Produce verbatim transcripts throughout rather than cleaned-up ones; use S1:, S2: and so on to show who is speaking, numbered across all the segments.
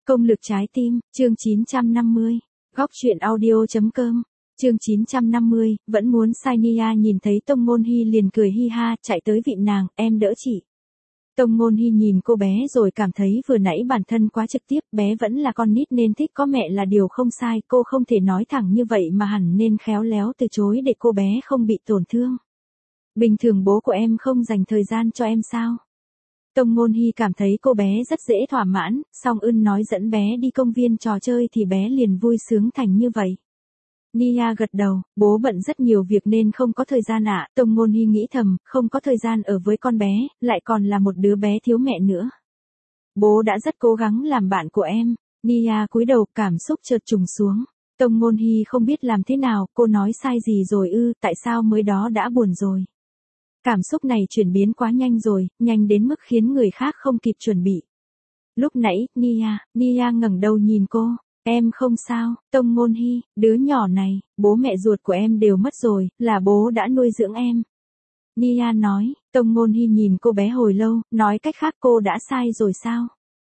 S1: Công lực trái tim, chương chín trăm năm mươi. Góc truyện audio.com. Chương chín trăm năm mươi, vẫn muốn sai Nia nhìn thấy Tông Ngôn Hy liền cười hi ha, chạy tới vịn nàng, em đỡ chị. Tông Ngôn Hy nhìn cô bé rồi cảm thấy vừa nãy bản thân quá trực tiếp, bé vẫn là con nít nên thích có mẹ là điều không sai, cô không thể nói thẳng như vậy mà hẳn nên khéo léo từ chối để cô bé không bị tổn thương. Bình thường bố của em không dành thời gian cho em sao? Tông Ngôn Hy cảm thấy cô bé rất dễ thỏa mãn, song ưn nói dẫn bé đi công viên trò chơi thì bé liền vui sướng thành như vậy. Nia gật đầu, bố bận rất nhiều việc nên không có thời gian ạ. Tông Ngôn Hy nghĩ thầm, không có thời gian ở với con bé, lại còn là một đứa bé thiếu mẹ nữa. Bố đã rất cố gắng làm bạn của em. Nia cúi đầu, cảm xúc chợt trùng xuống. Tông Ngôn Hy không biết làm thế nào, cô nói sai gì rồi ư, tại sao mới đó đã buồn rồi. Cảm xúc này chuyển biến quá nhanh rồi, nhanh đến mức khiến người khác không kịp chuẩn bị. Lúc nãy, Nia, Nia ngẩng đầu nhìn cô. Em không sao, Tông Ngôn Hy, đứa nhỏ này, bố mẹ ruột của em đều mất rồi, là bố đã nuôi dưỡng em. Nia nói, Tông Ngôn Hy nhìn cô bé hồi lâu, nói cách khác cô đã sai rồi sao?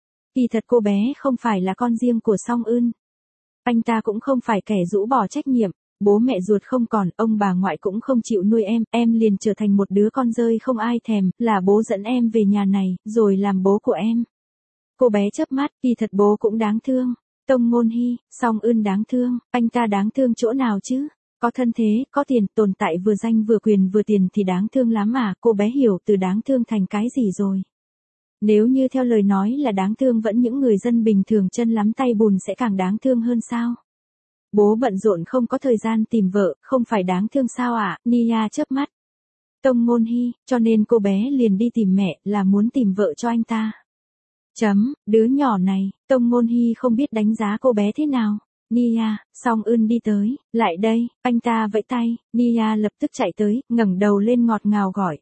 S1: Kỳ thật cô bé không phải là con riêng của Song Ưn. Anh ta cũng không phải kẻ rũ bỏ trách nhiệm, bố mẹ ruột không còn, ông bà ngoại cũng không chịu nuôi em, em liền trở thành một đứa con rơi không ai thèm, là bố dẫn em về nhà này, rồi làm bố của em. Cô bé chớp mắt, kỳ thật bố cũng đáng thương. Tông Ngôn Hy, Song Ưn đáng thương, anh ta đáng thương chỗ nào chứ? Có thân thế, có tiền, tồn tại vừa danh vừa quyền vừa tiền thì đáng thương lắm à, cô bé hiểu từ đáng thương thành cái gì rồi. Nếu như theo lời nói là đáng thương vẫn những người dân bình thường chân lắm tay bùn sẽ càng đáng thương hơn sao? Bố bận rộn không có thời gian tìm vợ, không phải đáng thương sao ạ? À? Nia chớp mắt. Tông Ngôn Hy, cho nên cô bé liền đi tìm mẹ, là muốn tìm vợ cho anh ta. Chấm, đứa nhỏ này, Tông Ngôn Hy không biết đánh giá cô bé thế nào. Nia, Song Ưn đi tới, lại đây, anh ta vẫy tay, Nia lập tức chạy tới, ngẩng đầu lên ngọt ngào gọi.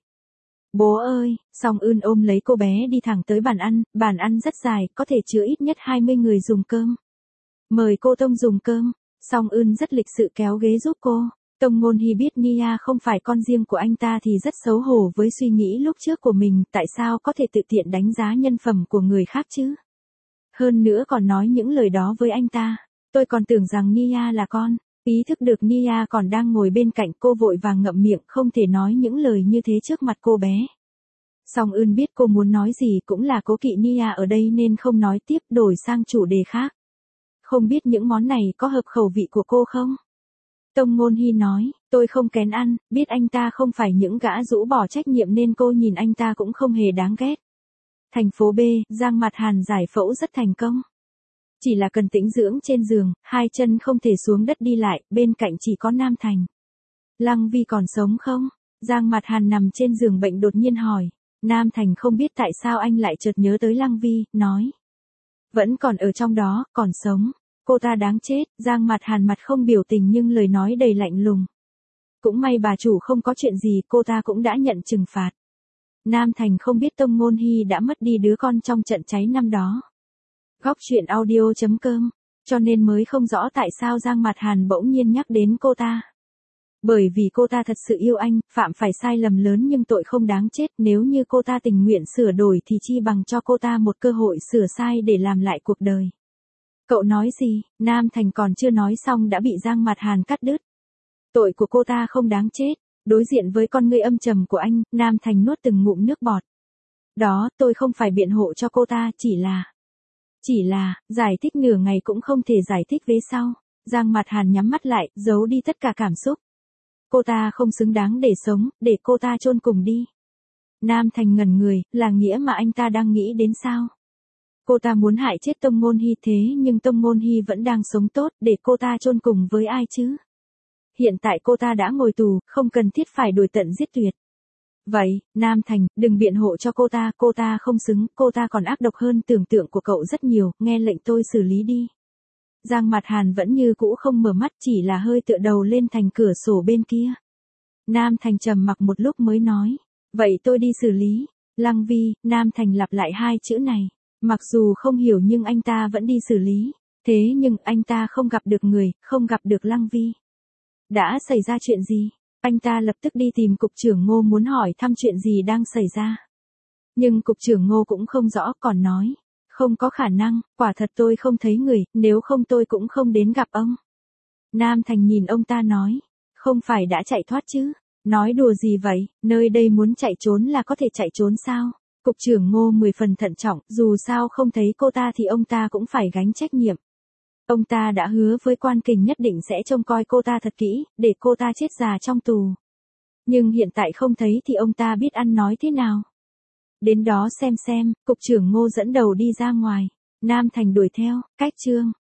S1: Bố ơi, Song Ưn ôm lấy cô bé đi thẳng tới bàn ăn, bàn ăn rất dài, có thể chứa ít nhất hai mươi người dùng cơm. Mời cô Tông dùng cơm, Song Ưn rất lịch sự kéo ghế giúp cô. Tông Ngôn Hy biết Nia không phải con riêng của anh ta thì rất xấu hổ với suy nghĩ lúc trước của mình, tại sao có thể tự tiện đánh giá nhân phẩm của người khác chứ? Hơn nữa còn nói những lời đó với anh ta. Tôi còn tưởng rằng Nia là con. Ý thức được Nia còn đang ngồi bên cạnh cô vội vàng ngậm miệng không thể nói những lời như thế trước mặt cô bé. Song Ưn biết cô muốn nói gì cũng là cố kỵ Nia ở đây nên không nói tiếp, đổi sang chủ đề khác. Không biết những món này có hợp khẩu vị của cô không? Tông Ngôn Hy nói, tôi không kén ăn, biết anh ta không phải những gã rũ bỏ trách nhiệm nên cô nhìn anh ta cũng không hề đáng ghét. Thành phố B, Giang Mặt Hàn giải phẫu rất thành công. Chỉ là cần tĩnh dưỡng trên giường, hai chân không thể xuống đất đi lại, bên cạnh chỉ có Nam Thành. Lăng Vi còn sống không? Giang Mặt Hàn nằm trên giường bệnh đột nhiên hỏi. Nam Thành không biết tại sao anh lại chợt nhớ tới Lăng Vi, nói. Vẫn còn ở trong đó, còn sống. Cô ta đáng chết, Giang Mặt Hàn mặt không biểu tình nhưng lời nói đầy lạnh lùng. Cũng may bà chủ không có chuyện gì, cô ta cũng đã nhận trừng phạt. Nam Thành không biết Tông Ngôn Hy đã mất đi đứa con trong trận cháy năm đó. Góc truyện audio.com, cho nên mới không rõ tại sao Giang Mặt Hàn bỗng nhiên nhắc đến cô ta. Bởi vì cô ta thật sự yêu anh, phạm phải sai lầm lớn nhưng tội không đáng chết, nếu như cô ta tình nguyện sửa đổi thì chi bằng cho cô ta một cơ hội sửa sai để làm lại cuộc đời. Cậu nói gì? Nam Thành còn chưa nói xong đã bị Giang Mặt Hàn cắt đứt. Tội của cô ta không đáng chết. Đối diện với con ngươi âm trầm của anh, Nam Thành nuốt từng ngụm nước bọt. Đó, tôi không phải biện hộ cho cô ta, chỉ là... Chỉ là, giải thích nửa ngày cũng không thể giải thích về sau. Giang Mặt Hàn nhắm mắt lại, giấu đi tất cả cảm xúc. Cô ta không xứng đáng để sống, để cô ta chôn cùng đi. Nam Thành ngẩn người, là nghĩa mà anh ta đang nghĩ đến sao? Cô ta muốn hại chết Tông Ngôn Hy thế nhưng Tông Ngôn Hy vẫn đang sống tốt, để cô ta chôn cùng với ai chứ? Hiện tại cô ta đã ngồi tù, không cần thiết phải đuổi tận giết tuyệt. Vậy, Nam Thành, đừng biện hộ cho cô ta, cô ta không xứng, cô ta còn ác độc hơn tưởng tượng của cậu rất nhiều, nghe lệnh tôi xử lý đi. Giang Mặt Hàn vẫn như cũ không mở mắt, chỉ là hơi tựa đầu lên thành cửa sổ bên kia. Nam Thành trầm mặc một lúc mới nói, vậy tôi đi xử lý. Lăng Vi, Nam Thành lặp lại hai chữ này. Mặc dù không hiểu nhưng anh ta vẫn đi xử lý. Thế nhưng anh ta không gặp được người, không gặp được Lăng Vi. Đã xảy ra chuyện gì? Anh ta lập tức đi tìm cục trưởng Ngô muốn hỏi thăm chuyện gì đang xảy ra. Nhưng cục trưởng Ngô cũng không rõ, còn nói. Không có khả năng, quả thật tôi không thấy người, nếu không tôi cũng không đến gặp ông. Nam Thành nhìn ông ta nói, không phải đã chạy thoát chứ, nói đùa gì vậy, nơi đây muốn chạy trốn là có thể chạy trốn sao? Cục trưởng Ngô mười phần thận trọng, dù sao không thấy cô ta thì ông ta cũng phải gánh trách nhiệm. Ông ta đã hứa với Quan Kình nhất định sẽ trông coi cô ta thật kỹ, để cô ta chết già trong tù. Nhưng hiện tại không thấy thì ông ta biết ăn nói thế nào. Đến đó xem xem, cục trưởng Ngô dẫn đầu đi ra ngoài. Nam Thành đuổi theo, cách Trương